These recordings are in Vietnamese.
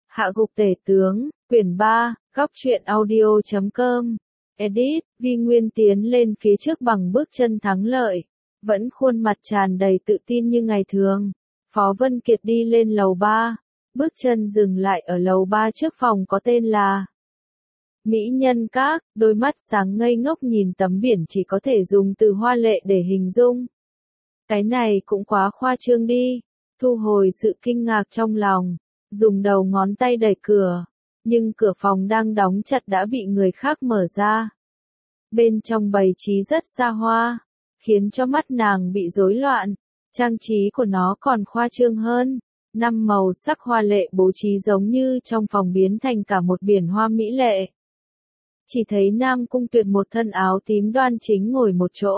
Hạ gục tể tướng, quyển 3, góc truyện audio.com. Edit, Vi Nguyên tiến lên phía trước bằng bước chân thắng lợi. Vẫn khuôn mặt tràn đầy tự tin như ngày thường. Phó Vân Kiệt đi lên lầu 3. Bước chân dừng lại ở lầu 3 trước phòng có tên là Mỹ Nhân Các, đôi mắt sáng ngây ngốc nhìn tấm biển chỉ có thể dùng từ hoa lệ để hình dung. Cái này cũng quá khoa trương đi. Thu hồi sự kinh ngạc trong lòng, dùng đầu ngón tay đẩy cửa, nhưng cửa phòng đang đóng chặt đã bị người khác mở ra. Bên trong bày trí rất xa hoa, khiến cho mắt nàng bị rối loạn, trang trí của nó còn khoa trương hơn. 5 màu sắc hoa lệ bố trí giống như trong phòng biến thành cả một biển hoa mỹ lệ. Chỉ thấy Nam Cung Tuyệt một thân áo tím đoan chính ngồi một chỗ.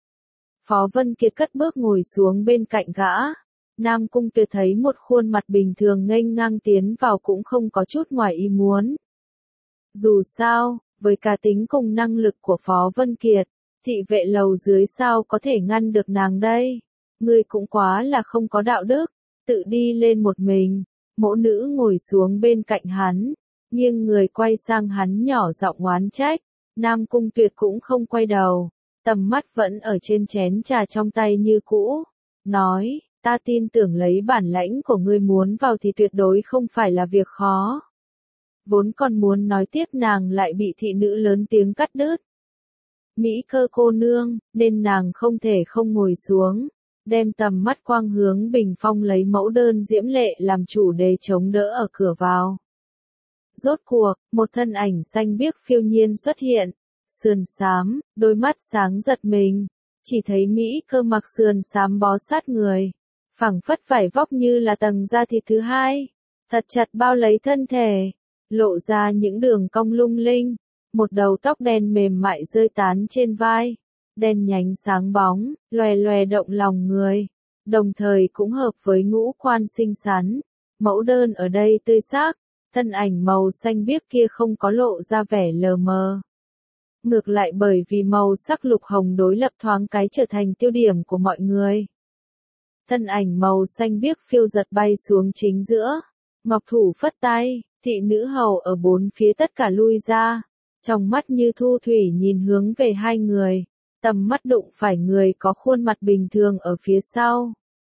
Phó Vân Kiệt cất bước ngồi xuống bên cạnh gã. Nam Cung Tuyệt thấy một khuôn mặt bình thường nghênh ngang tiến vào cũng không có chút ngoài ý muốn. Dù sao, với cá tính cùng năng lực của Phó Vân Kiệt, thị vệ lầu dưới sao có thể ngăn được nàng đây? Ngươi cũng quá là không có đạo đức, tự đi lên một mình. Mẫu nữ ngồi xuống bên cạnh hắn, nghiêng người quay sang hắn nhỏ giọng oán trách. Nam Cung Tuyệt cũng không quay đầu, tầm mắt vẫn ở trên chén trà trong tay như cũ, nói, ta tin tưởng lấy bản lãnh của ngươi muốn vào thì tuyệt đối không phải là việc khó. Vốn còn muốn nói tiếp nàng lại bị thị nữ lớn tiếng cắt đứt. Mỹ Cơ cô nương, nên nàng không thể không ngồi xuống, đem tầm mắt quang hướng bình phong lấy mẫu đơn diễm lệ làm chủ đề chống đỡ ở cửa vào. Rốt cuộc, một thân ảnh xanh biếc phiêu nhiên xuất hiện, sườn xám, đôi mắt sáng giật mình, chỉ thấy Mỹ Cơ mặc sườn xám bó sát người, phẳng phất vải vóc như là tầng da thịt thứ hai, thật chặt bao lấy thân thể, lộ ra những đường cong lung linh, một đầu tóc đen mềm mại rơi tán trên vai, đen nhánh sáng bóng, loè loè động lòng người, đồng thời cũng hợp với ngũ quan xinh xắn. Mẫu đơn ở đây tươi sắc, thân ảnh màu xanh biếc kia không có lộ ra vẻ lờ mờ. Ngược lại bởi vì màu sắc lục hồng đối lập thoáng cái trở thành tiêu điểm của mọi người. Thân ảnh màu xanh biếc phiêu giật bay xuống chính giữa, ngọc thủ phất tay, thị nữ hầu ở bốn phía tất cả lui ra, trong mắt như thu thủy nhìn hướng về hai người, tầm mắt đụng phải người có khuôn mặt bình thường ở phía sau.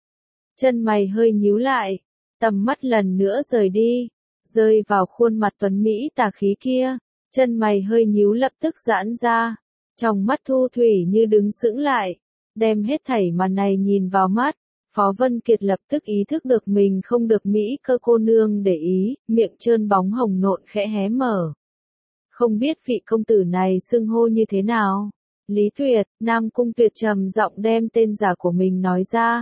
Chân mày hơi nhíu lại, tầm mắt lần nữa rời đi, rơi vào khuôn mặt tuấn Mỹ tà khí kia, chân mày hơi nhíu lập tức giãn ra, trong mắt thu thủy như đứng sững lại, đem hết thảy màn này nhìn vào mắt. Phó Vân Kiệt lập tức ý thức được mình không được Mỹ Cơ cô nương để ý, miệng trơn bóng hồng nộn khẽ hé mở. Không biết vị công tử này xưng hô như thế nào? Lý Tuyệt, Nam Cung Tuyệt trầm giọng đem tên giả của mình nói ra.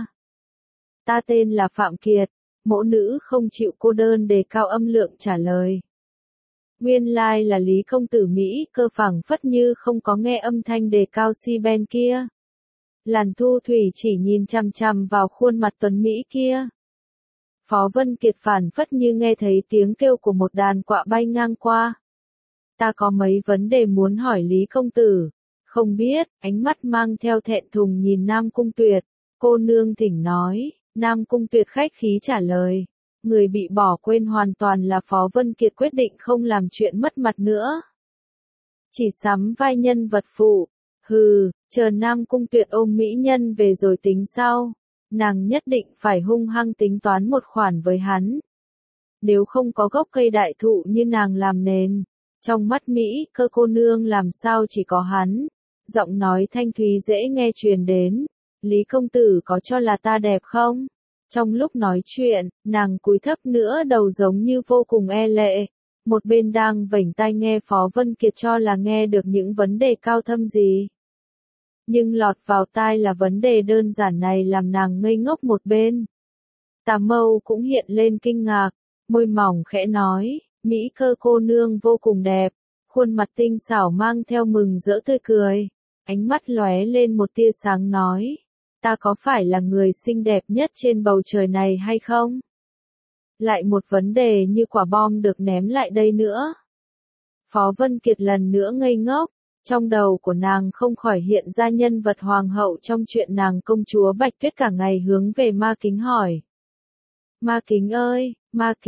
Ta tên là Phạm Kiệt, mẫu nữ không chịu cô đơn đề cao âm lượng trả lời. Nguyên lai là Lý công tử Mỹ Cơ phẳng phất như không có nghe âm thanh đề cao si ben kia. Làn thu thủy chỉ nhìn chằm chằm vào khuôn mặt tuấn Mỹ kia. Phó Vân Kiệt phản phất như nghe thấy tiếng kêu của một đàn quạ bay ngang qua. Ta có mấy vấn đề muốn hỏi Lý công tử. Không biết, ánh mắt mang theo thẹn thùng nhìn Nam Cung Tuyệt. Cô nương thỉnh nói, Nam Cung Tuyệt khách khí trả lời. Người bị bỏ quên hoàn toàn là Phó Vân Kiệt quyết định không làm chuyện mất mặt nữa. Chỉ sắm vai nhân vật phụ. Hừ, chờ Nam Cung Tuyệt ôm mỹ nhân về rồi tính sau. Nàng nhất định phải hung hăng tính toán một khoản với hắn. Nếu không có gốc cây đại thụ như nàng làm nền, trong mắt Mỹ Cơ cô nương làm sao chỉ có hắn. Giọng nói thanh thúy dễ nghe truyền đến. Lý công tử có cho là ta đẹp không? Trong lúc nói chuyện, nàng cúi thấp nữa đầu giống như vô cùng e lệ. Một bên đang vểnh tai nghe Phó Vân Kiệt cho là nghe được những vấn đề cao thâm gì. Nhưng lọt vào tai là vấn đề đơn giản này làm nàng ngây ngốc một bên. Tà Mâu cũng hiện lên kinh ngạc, môi mỏng khẽ nói, Mỹ Cơ cô nương vô cùng đẹp, khuôn mặt tinh xảo mang theo mừng rỡ tươi cười, ánh mắt lóe lên một tia sáng nói, ta có phải là người xinh đẹp nhất trên bầu trời này hay không? Lại một vấn đề như quả bom được ném lại đây nữa. Phó Vân Kiệt lần nữa ngây ngốc. Trong đầu của nàng không khỏi hiện ra nhân vật hoàng hậu trong chuyện nàng công chúa Bạch Tuyết cả ngày hướng về Ma Kính hỏi. Ma Kính ơi, Ma Kính,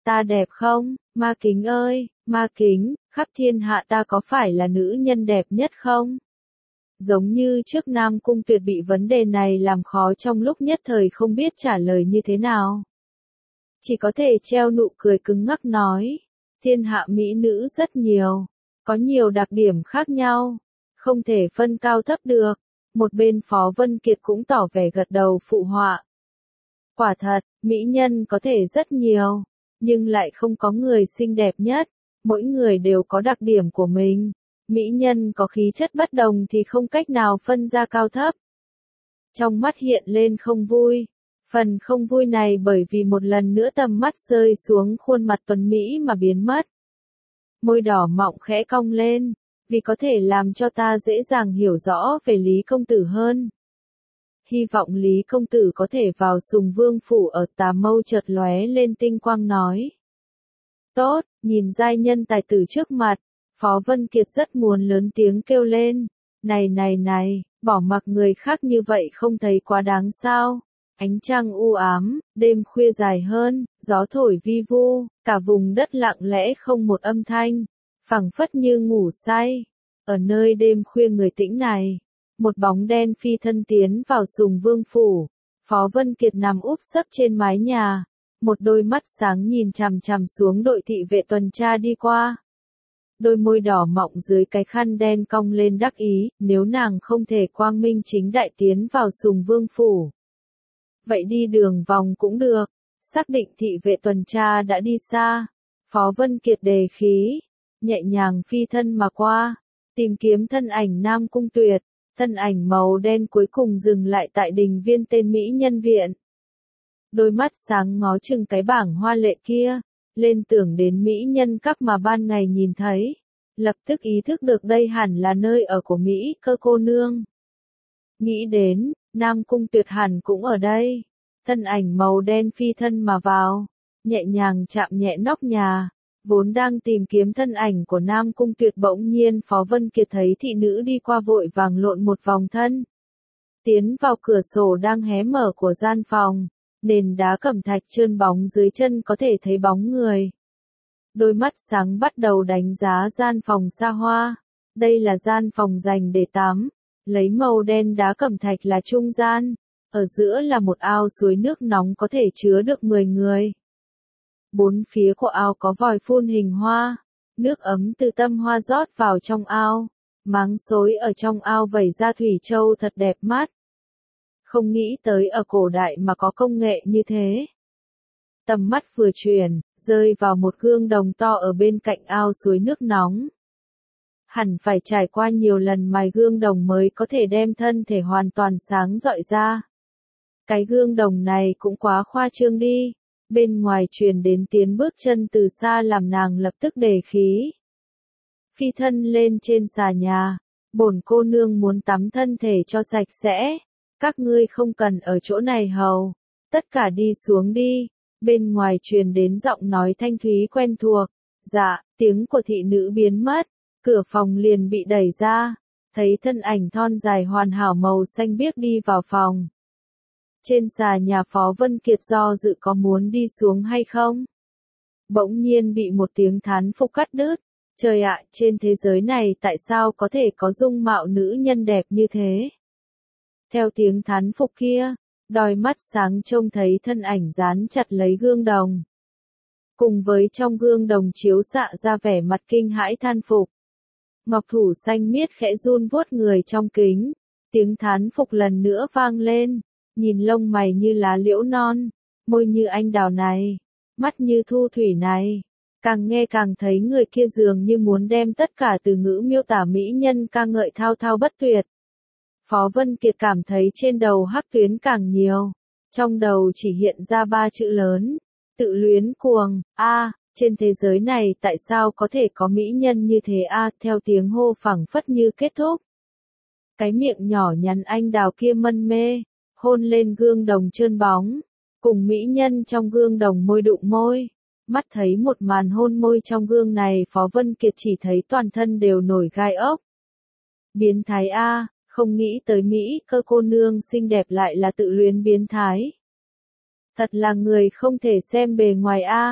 Ta đẹp không, Ma Kính ơi, Ma Kính, khắp thiên hạ ta có phải là nữ nhân đẹp nhất không? Giống như trước Nam Cung Tuyệt bị vấn đề này làm khó trong lúc nhất thời không biết trả lời như thế nào. Chỉ có thể treo nụ cười cứng ngắc nói, thiên hạ mỹ nữ rất nhiều, có nhiều đặc điểm khác nhau, không thể phân cao thấp được. Một bên Phó Vân Kiệt cũng tỏ vẻ gật đầu phụ họa. Quả thật, mỹ nhân có thể rất nhiều, nhưng lại không có người xinh đẹp nhất, mỗi người đều có đặc điểm của mình. Mỹ nhân có khí chất bất đồng thì không cách nào phân ra cao thấp. Trong mắt hiện lên không vui. Phần không vui này bởi vì một lần nữa tầm mắt rơi xuống khuôn mặt tuấn Mỹ mà biến mất. Môi đỏ mọng khẽ cong lên, vì có thể làm cho ta dễ dàng hiểu rõ về Lý Công Tử hơn. Hy vọng Lý Công Tử có thể vào Sùng Vương Phủ ở Tà Mâu chợt lóe lên tinh quang nói. Tốt, nhìn giai nhân tài tử trước mặt, Phó Vân Kiệt rất muốn lớn tiếng kêu lên. Này, bỏ mặc người khác như vậy không thấy quá đáng sao? Ánh trăng u ám, đêm khuya dài hơn, gió thổi vi vu, cả vùng đất lặng lẽ không một âm thanh, phảng phất như ngủ say. Ở nơi đêm khuya người tĩnh này, một bóng đen phi thân tiến vào Sùng Vương Phủ. Phó Vân Kiệt nằm úp sấp trên mái nhà, một đôi mắt sáng nhìn chằm chằm xuống đội thị vệ tuần tra đi qua. Đôi môi đỏ mọng dưới cái khăn đen cong lên đắc ý, nếu nàng không thể quang minh chính đại tiến vào Sùng Vương Phủ. Vậy đi đường vòng cũng được, xác định thị vệ tuần tra đã đi xa. Phó Vân Kiệt đề khí, nhẹ nhàng phi thân mà qua, tìm kiếm thân ảnh Nam Cung Tuyệt, thân ảnh màu đen cuối cùng dừng lại tại đình viên tên Mỹ Nhân Viện. Đôi mắt sáng ngó chừng cái bảng hoa lệ kia, lên tưởng đến Mỹ Nhân Các mà ban ngày nhìn thấy, lập tức ý thức được đây hẳn là nơi ở của Mỹ Cơ cô nương. Nghĩ đến, Nam Cung Tuyệt hẳn cũng ở đây, thân ảnh màu đen phi thân mà vào, nhẹ nhàng chạm nhẹ nóc nhà, vốn đang tìm kiếm thân ảnh của Nam Cung Tuyệt bỗng nhiên Phó Vân Kiệt thấy thị nữ đi qua vội vàng lộn một vòng thân. Tiến vào cửa sổ đang hé mở của gian phòng, nền đá cẩm thạch trơn bóng dưới chân có thể thấy bóng người. Đôi mắt sáng bắt đầu đánh giá gian phòng xa hoa, đây là gian phòng dành để tắm, lấy màu đen đá cẩm thạch là trung gian, ở giữa là một ao suối nước nóng có thể chứa được 10 người. Bốn phía của ao có vòi phun hình hoa, nước ấm từ tâm hoa rót vào trong ao, máng xối ở trong ao vẩy ra thủy châu thật đẹp mắt. Không nghĩ tới ở cổ đại mà có công nghệ như thế. Tầm mắt vừa chuyển, rơi vào một gương đồng to ở bên cạnh ao suối nước nóng. Hẳn phải trải qua nhiều lần mài gương đồng mới có thể đem thân thể hoàn toàn sáng rọi ra. Cái gương đồng này cũng quá khoa trương đi. Bên ngoài truyền đến tiếng bước chân từ xa làm nàng lập tức đề khí. Phi thân lên trên xà nhà, bổn cô nương muốn tắm thân thể cho sạch sẽ, các ngươi không cần ở chỗ này hầu, tất cả đi xuống đi. Bên ngoài truyền đến giọng nói thanh thúy quen thuộc. Dạ, tiếng của thị nữ biến mất, cửa phòng liền bị đẩy ra, thấy thân ảnh thon dài hoàn hảo màu xanh biếc đi vào phòng. Trên xà nhà Phó Vân Kiệt do dự có muốn đi xuống hay không? Bỗng nhiên bị một tiếng thán phục cắt đứt. Trời ạ, trên thế giới này tại sao có thể có dung mạo nữ nhân đẹp như thế? Theo tiếng thán phục kia, đôi mắt sáng trông thấy thân ảnh dán chặt lấy gương đồng. Cùng với trong gương đồng chiếu xạ ra vẻ mặt kinh hãi than phục. Ngọc thủ xanh miết khẽ run vuốt người trong kính, tiếng thán phục lần nữa vang lên. Nhìn lông mày như lá liễu non, môi như anh đào này, mắt như thu thủy này, càng nghe càng thấy người kia dường như muốn đem tất cả từ ngữ miêu tả mỹ nhân ca ngợi thao thao bất tuyệt. Phó Vân Kiệt cảm thấy trên đầu hắc tuyến càng nhiều, trong đầu chỉ hiện ra 3 chữ lớn, tự luyến cuồng. Trên thế giới này tại sao có thể có mỹ nhân như thế theo tiếng hô phảng phất như kết thúc. Cái miệng nhỏ nhắn anh đào kia mân mê, hôn lên gương đồng trơn bóng, cùng mỹ nhân trong gương đồng môi đụng môi. Mắt thấy một màn hôn môi trong gương này Phó Vân Kiệt chỉ thấy toàn thân đều nổi gai ốc. Biến thái không nghĩ tới Mỹ Cơ cô nương xinh đẹp lại là tự luyến biến thái. Thật là người không thể xem bề ngoài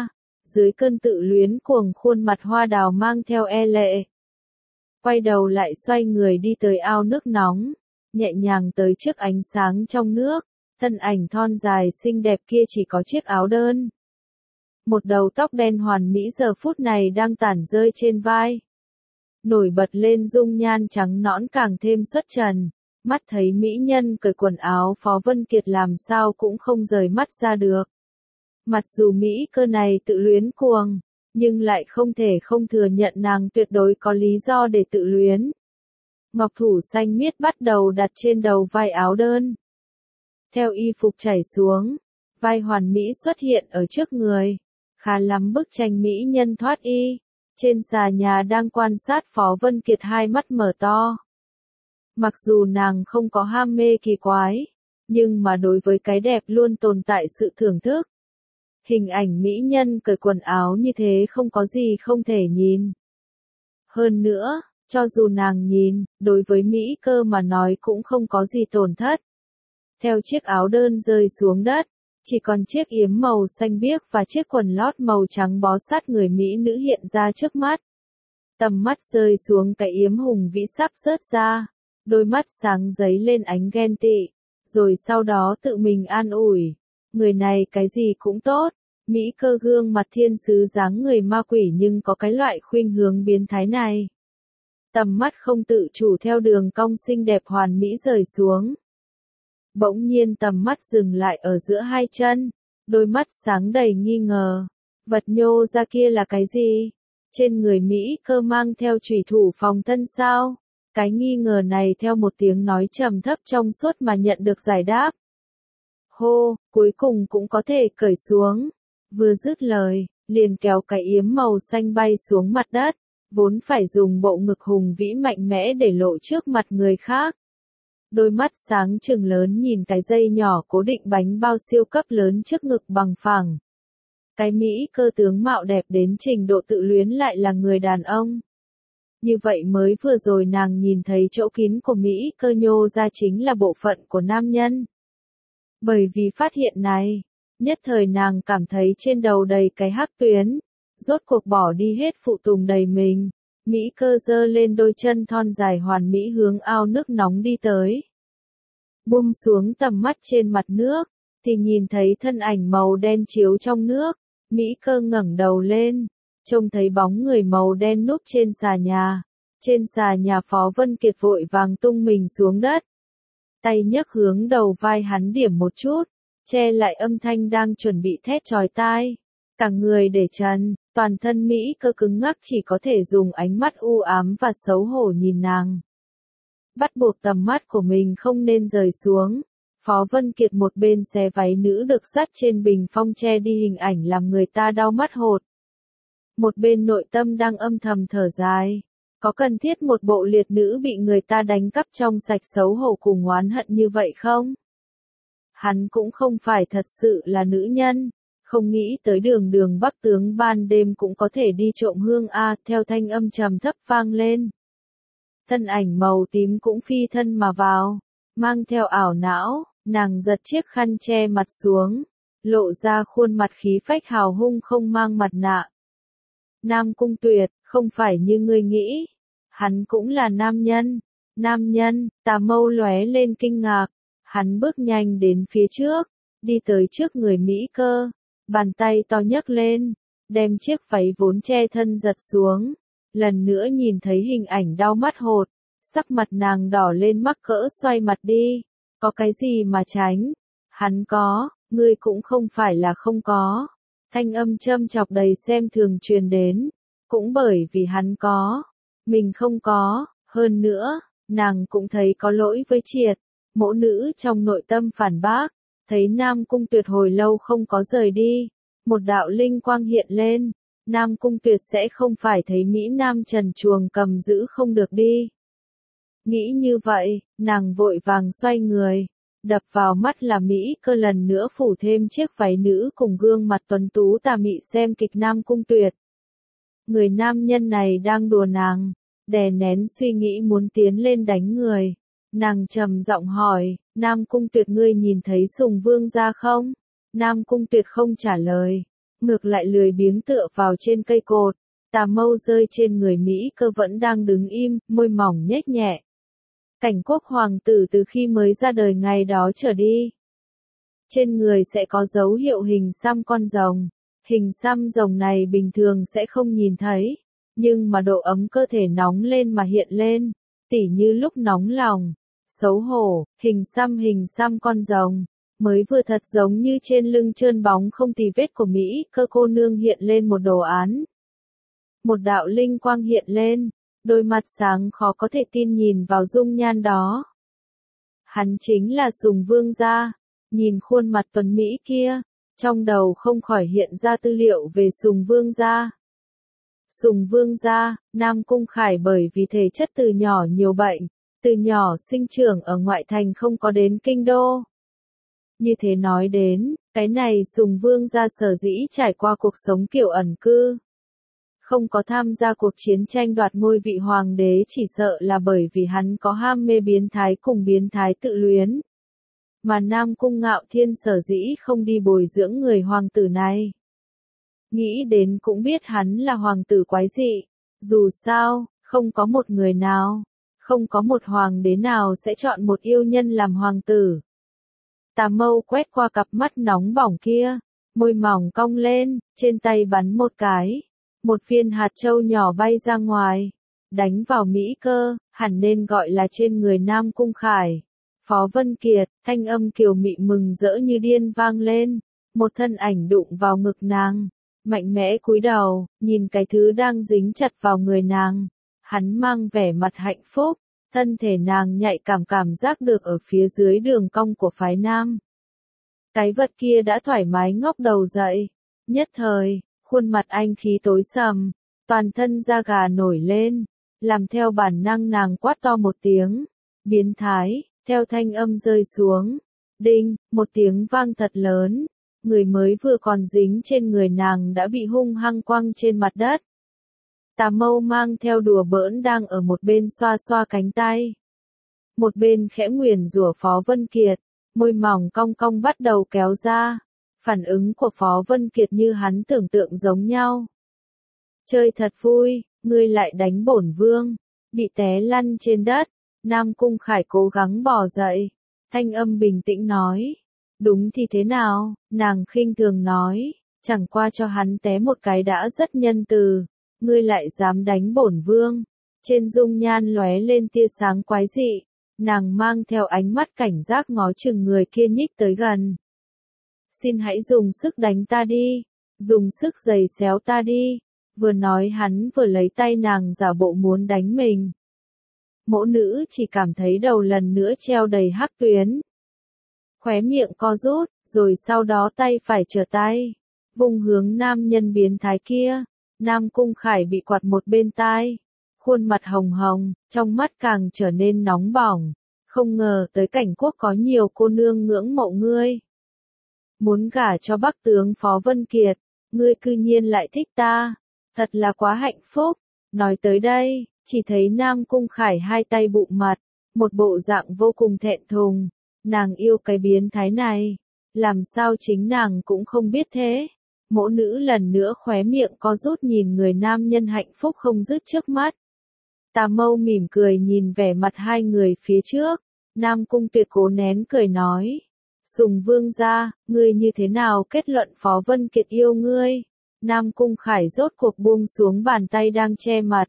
dưới cơn tự luyến cuồng, khuôn mặt hoa đào mang theo e lệ. Quay đầu lại xoay người đi tới ao nước nóng, nhẹ nhàng tới trước ánh sáng trong nước, thân ảnh thon dài xinh đẹp kia chỉ có chiếc áo đơn. Một đầu tóc đen hoàn mỹ giờ phút này đang tản rơi trên vai. Nổi bật lên dung nhan trắng nõn càng thêm xuất trần, mắt thấy mỹ nhân cởi quần áo Phó Vân Kiệt làm sao cũng không rời mắt ra được. Mặc dù Mỹ Cơ này tự luyến cuồng, nhưng lại không thể không thừa nhận nàng tuyệt đối có lý do để tự luyến. Ngọc thủ xanh miết bắt đầu đặt trên đầu vai áo đơn. Theo y phục chảy xuống, vai hoàn mỹ xuất hiện ở trước người. Khá lắm bức tranh mỹ nhân thoát y. Trên xà nhà đang quan sát Phó Vân Kiệt hai mắt mở to. Mặc dù nàng không có ham mê kỳ quái, nhưng mà đối với cái đẹp luôn tồn tại sự thưởng thức. Hình ảnh mỹ nhân cởi quần áo như thế không có gì không thể nhìn. Hơn nữa, cho dù nàng nhìn, đối với Mỹ Cơ mà nói cũng không có gì tổn thất. Theo chiếc áo đơn rơi xuống đất, chỉ còn chiếc yếm màu xanh biếc và chiếc quần lót màu trắng bó sát người mỹ nữ hiện ra trước mắt. Tầm mắt rơi xuống cái yếm hùng vĩ sắp rớt ra, đôi mắt sáng giấy lên ánh ghen tị, rồi sau đó tự mình an ủi. Người này cái gì cũng tốt, Mỹ Cơ gương mặt thiên sứ dáng người ma quỷ nhưng có cái loại khuynh hướng biến thái này. Tầm mắt không tự chủ theo đường cong xinh đẹp hoàn mỹ rời xuống. Bỗng nhiên tầm mắt dừng lại ở giữa hai chân, đôi mắt sáng đầy nghi ngờ. Vật nhô ra kia là cái gì? Trên người Mỹ Cơ mang theo chủy thủ phòng thân sao? Cái nghi ngờ này theo một tiếng nói trầm thấp trong suốt mà nhận được giải đáp. Hô, cuối cùng cũng có thể cởi xuống. Vừa dứt lời, liền kéo cái yếm màu xanh bay xuống mặt đất, vốn phải dùng bộ ngực hùng vĩ mạnh mẽ để lộ trước mặt người khác. Đôi mắt sáng trừng lớn nhìn cái dây nhỏ cố định bánh bao siêu cấp lớn trước ngực bằng phẳng. Cái Mỹ Cơ tướng mạo đẹp đến trình độ tự luyến lại là người đàn ông. Như vậy mới vừa rồi nàng nhìn thấy chỗ kín của Mỹ Cơ nhô ra chính là bộ phận của nam nhân. Bởi vì phát hiện này, nhất thời nàng cảm thấy trên đầu đầy cái hắc tuyến, rốt cuộc bỏ đi hết phụ tùng đầy mình. Mỹ Cơ giơ lên đôi chân thon dài hoàn mỹ hướng ao nước nóng đi tới. Buông xuống tầm mắt trên mặt nước, thì nhìn thấy thân ảnh màu đen chiếu trong nước. Mỹ Cơ ngẩng đầu lên, trông thấy bóng người màu đen núp trên xà nhà. Trên xà nhà Phó Vân Kiệt vội vàng tung mình xuống đất. Tay nhấc hướng đầu vai hắn điểm một chút, che lại âm thanh đang chuẩn bị thét chói tai. Cả người để trần, toàn thân Mỹ Cơ cứng ngắc chỉ có thể dùng ánh mắt u ám và xấu hổ nhìn nàng. Bắt buộc tầm mắt của mình không nên rời xuống. Phó Vân Kiệt một bên xé váy nữ được dắt trên bình phong che đi hình ảnh làm người ta đau mắt hột. Một bên nội tâm đang âm thầm thở dài. Có cần thiết một bộ liệt nữ bị người ta đánh cắp trong sạch xấu hổ cùng oán hận như vậy không? Hắn cũng không phải thật sự là nữ nhân. Không nghĩ tới đường đường Bắc tướng ban đêm cũng có thể đi trộm hương a, theo thanh âm trầm thấp vang lên. Thân ảnh màu tím cũng phi thân mà vào, mang theo ảo não, nàng giật chiếc khăn che mặt xuống, lộ ra khuôn mặt khí phách hào hung không mang mặt nạ. Nam Cung Tuyệt, không phải như ngươi nghĩ, hắn cũng là nam nhân. Nam nhân, tà mâu lóe lên kinh ngạc, hắn bước nhanh đến phía trước, đi tới trước người Mỹ Cơ. Bàn tay to nhấc lên, đem chiếc váy vốn che thân giật xuống. Lần nữa nhìn thấy hình ảnh đau mắt hột, sắc mặt nàng đỏ lên mắc cỡ xoay mặt đi. Có cái gì mà tránh? Hắn có, ngươi cũng không phải là không có. Thanh âm châm chọc đầy xem thường truyền đến. Cũng bởi vì hắn có, mình không có. Hơn nữa, nàng cũng thấy có lỗi với Triệt. Mỗ nữ trong nội tâm phản bác. Thấy Nam Cung Tuyệt hồi lâu không có rời đi, một đạo linh quang hiện lên, Nam Cung Tuyệt sẽ không phải thấy Mỹ Nam Trần chuồng cầm giữ không được đi. Nghĩ như vậy, nàng vội vàng xoay người, đập vào mắt là Mỹ Cơ lần nữa phủ thêm chiếc váy nữ cùng gương mặt tuấn tú tà mị xem kịch Nam Cung Tuyệt. Người nam nhân này đang đùa nàng, đè nén suy nghĩ muốn tiến lên đánh người. Nàng trầm giọng hỏi, Nam Cung Tuyệt ngươi nhìn thấy Sùng Vương ra không? Nam Cung Tuyệt không trả lời, ngược lại lười biếng tựa vào trên cây cột, tà mâu rơi trên người Mỹ Cơ vẫn đang đứng im, môi mỏng nhếch nhẹ. Cảnh Quốc hoàng tử từ khi mới ra đời ngày đó trở đi, trên người sẽ có dấu hiệu hình xăm con rồng. Hình xăm rồng này bình thường sẽ không nhìn thấy, nhưng mà độ ấm cơ thể nóng lên mà hiện lên, tỉ như lúc nóng lòng, xấu hổ, hình xăm con rồng, mới vừa thật giống như trên lưng trơn bóng không tì vết của Mỹ Cơ cô nương hiện lên một đồ án. Một đạo linh quang hiện lên, đôi mắt sáng khó có thể tin nhìn vào dung nhan đó. Hắn chính là Sùng Vương gia. Nhìn khuôn mặt tuấn Mỹ kia, trong đầu không khỏi hiện ra tư liệu về Sùng Vương gia. Sùng Vương gia, Nam Cung Khải bởi vì thể chất từ nhỏ nhiều bệnh, từ nhỏ sinh trưởng ở ngoại thành không có đến kinh đô. Như thế nói đến, cái này Sùng Vương gia sở dĩ trải qua cuộc sống kiểu ẩn cư, không có tham gia cuộc chiến tranh đoạt ngôi vị hoàng đế, chỉ sợ là bởi vì hắn có ham mê biến thái cùng biến thái tự luyến. Mà Nam Cung Ngạo Thiên sở dĩ không đi bồi dưỡng người hoàng tử này. Nghĩ đến cũng biết hắn là hoàng tử quái dị. Dù sao, không có một người nào, không có một hoàng đế nào sẽ chọn một yêu nhân làm hoàng tử. Tà mâu quét qua cặp mắt nóng bỏng kia, môi mỏng cong lên, trên tay bắn một cái. Một viên hạt châu nhỏ bay ra ngoài, đánh vào Mỹ Cơ, hẳn nên gọi là trên người Nam Cung Khải. Phó Vân Kiệt, thanh âm kiều mị mừng rỡ như điên vang lên, một thân ảnh đụng vào ngực nàng, mạnh mẽ cúi đầu, nhìn cái thứ đang dính chặt vào người nàng, hắn mang vẻ mặt hạnh phúc, thân thể nàng nhạy cảm giác được ở phía dưới đường cong của phái nam. Cái vật kia đã thoải mái ngóc đầu dậy, nhất thời, khuôn mặt anh khí tối sầm, toàn thân da gà nổi lên, làm theo bản năng nàng quát to một tiếng, biến thái. Theo thanh âm rơi xuống, đinh, một tiếng vang thật lớn, người mới vừa còn dính trên người nàng đã bị hung hăng quăng trên mặt đất. Tà mâu mang theo đùa bỡn đang ở một bên xoa xoa cánh tay. Một bên khẽ nguyền rủa Phó Vân Kiệt, môi mỏng cong cong bắt đầu kéo ra. Phản ứng của Phó Vân Kiệt như hắn tưởng tượng giống nhau. Chơi thật vui, ngươi lại đánh bổn vương, bị té lăn trên đất. Nam Cung Khải cố gắng bò dậy, thanh âm bình tĩnh nói. Đúng thì thế nào, nàng khinh thường nói, chẳng qua cho hắn té một cái đã rất nhân từ, ngươi lại dám đánh bổn vương. Trên dung nhan lóe lên tia sáng quái dị, nàng mang theo ánh mắt cảnh giác ngó chừng người kia nhích tới gần. Xin hãy dùng sức đánh ta đi, dùng sức giày xéo ta đi, vừa nói hắn vừa lấy tay nàng giả bộ muốn đánh mình. Mẫu nữ chỉ cảm thấy đầu lần nữa treo đầy hắc tuyến. Khóe miệng co rút, rồi sau đó tay phải trở tay, vùng hướng nam nhân biến thái kia. Nam Cung Khải bị quạt một bên tai, khuôn mặt hồng hồng, trong mắt càng trở nên nóng bỏng. Không ngờ tới Cảnh Quốc có nhiều cô nương ngưỡng mộ ngươi. Muốn gả cho Bắc tướng Phó Vân Kiệt, ngươi cư nhiên lại thích ta, thật là quá hạnh phúc. Nói tới đây, chỉ thấy Nam Cung Khải hai tay bụng mặt, một bộ dạng vô cùng thẹn thùng, nàng yêu cái biến thái này, làm sao chính nàng cũng không biết thế. Mẫu nữ lần nữa khóe miệng co rút nhìn người nam nhân hạnh phúc không dứt trước mắt. Tà mâu mỉm cười nhìn vẻ mặt hai người phía trước, Nam Cung Tuyệt cố nén cười nói. Sùng Vương gia, ngươi như thế nào kết luận Phó Vân Kiệt yêu ngươi? Nam Cung Khải rốt cuộc buông xuống bàn tay đang che mặt.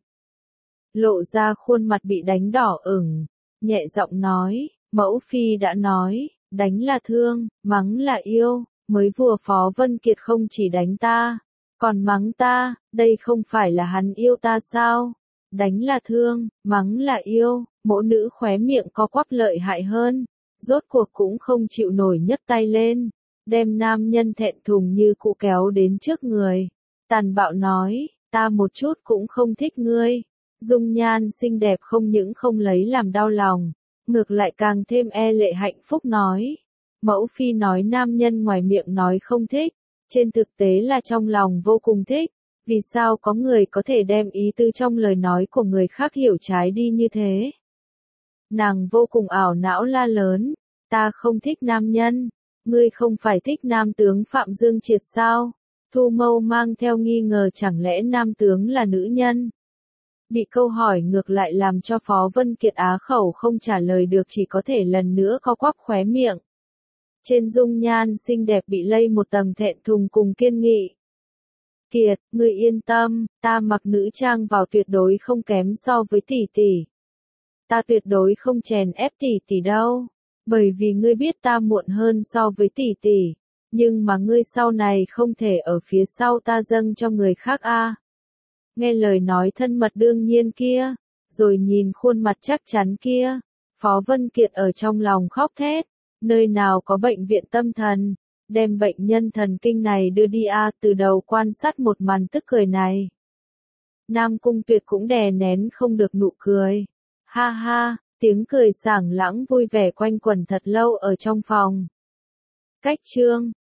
Lộ ra khuôn mặt bị đánh đỏ ửng, nhẹ giọng nói, mẫu phi đã nói, đánh là thương, mắng là yêu, mới vừa Phó Vân Kiệt không chỉ đánh ta, còn mắng ta, đây không phải là hắn yêu ta sao? Đánh là thương, mắng là yêu, mẫu nữ khóe miệng co quắp lợi hại hơn, rốt cuộc cũng không chịu nổi nhấc tay lên, đem nam nhân thẹn thùng như cũ kéo đến trước người, tàn bạo nói, ta một chút cũng không thích ngươi. Dung nhan xinh đẹp không những không lấy làm đau lòng, ngược lại càng thêm e lệ hạnh phúc nói. Mẫu phi nói nam nhân ngoài miệng nói không thích, trên thực tế là trong lòng vô cùng thích, vì sao có người có thể đem ý tư trong lời nói của người khác hiểu trái đi như thế. Nàng vô cùng ảo não la lớn, ta không thích nam nhân, ngươi không phải thích nam tướng Phạm Dương Triệt sao? Thu Mâu mang theo nghi ngờ chẳng lẽ nam tướng là nữ nhân. Bị câu hỏi ngược lại làm cho Phó Vân Kiệt á khẩu không trả lời được, chỉ có thể lần nữa co quắp khóe miệng. Trên dung nhan xinh đẹp bị lây một tầng thẹn thùng cùng kiên nghị. Kiệt, ngươi yên tâm, ta mặc nữ trang vào tuyệt đối không kém so với tỷ tỷ. Ta tuyệt đối không chèn ép tỷ tỷ đâu, bởi vì ngươi biết ta muộn hơn so với tỷ tỷ, nhưng mà ngươi sau này không thể ở phía sau ta dâng cho người khác a. Nghe lời nói thân mật đương nhiên kia, rồi nhìn khuôn mặt chắc chắn kia, Phó Vân Kiệt ở trong lòng khóc thét, nơi nào có bệnh viện tâm thần, đem bệnh nhân thần kinh này đưa đi a. Từ đầu quan sát một màn tức cười này. Nam Cung Tuyệt cũng đè nén không được nụ cười. Ha ha, tiếng cười sảng lãng vui vẻ quanh quẩn thật lâu ở trong phòng. Cách chương